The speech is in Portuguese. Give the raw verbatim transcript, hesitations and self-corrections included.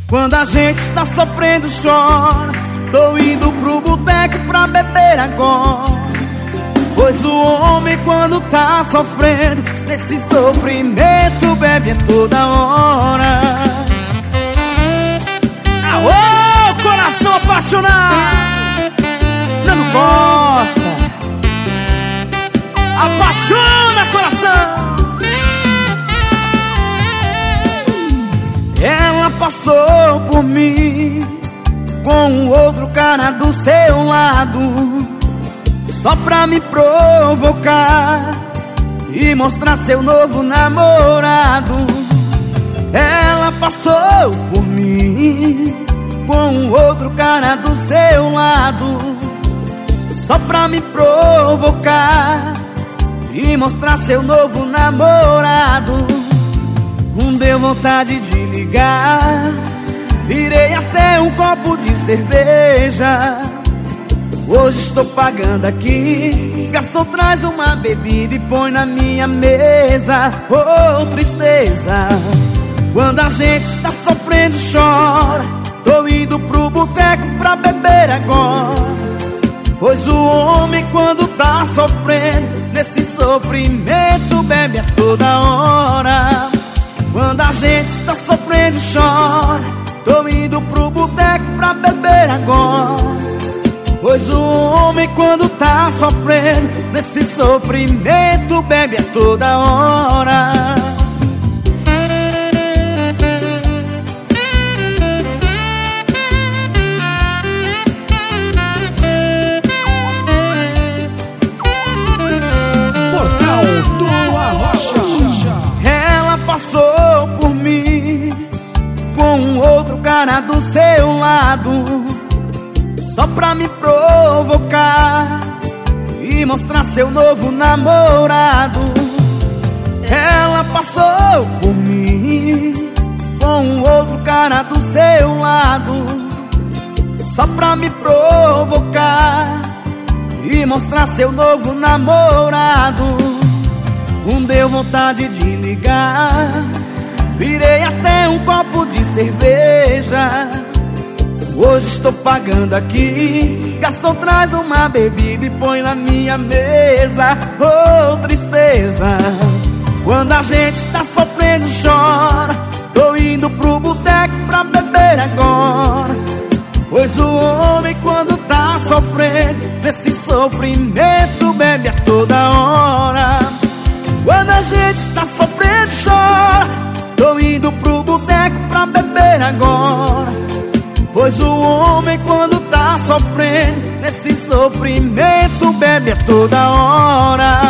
Quando a gente está sofrendo, chora. Tô indo pro boteco pra beber agora. Pois o homem quando tá sofrendo, nesse sofrimento bebe a toda hora. Aô, coração apaixonado, Nando Costa. Apaixona, coração. Ela passou por mim com um outro cara do seu lado, só pra me provocar e mostrar seu novo namorado. Ela passou por mim com um outro cara do seu lado, só pra me provocar e mostrar seu novo namorado. Um deu vontade de ligar, virei até um copo de cerveja. Hoje estou pagando aqui, gastou, traz uma bebida e põe na minha mesa. Oh, tristeza, quando a gente está sofrendo, chora. Tô indo pro boteco pra beber agora. Pois o homem quando tá sofrendo, nesse sofrimento bebe a toda hora. Quando a gente está sofrendo, chora. Tô indo pro boteco pra beber agora. Pois o homem quando tá sofrendo, nesse sofrimento bebe a toda hora. Portal do Arrocha. Ela passou por mim com um outro cara do seu lado, só pra me provocar e mostrar seu novo namorado. Ela passou por mim com um outro cara do seu lado, só pra me provocar e mostrar seu novo namorado. Um deu vontade de ligar, virei até um copo de cerveja. Hoje estou pagando aqui, gastou, traz uma bebida e põe na minha mesa. Oh, tristeza, quando a gente está sofrendo, chora. Tô indo pro boteco pra beber agora. Pois o homem quando tá sofrendo, nesse sofrimento bebe a toda hora. Quando a gente está sofrendo, chora. Tô indo pro boteco pra beber agora. Pois o homem quando tá sofrendo, nesse sofrimento bebe a toda hora.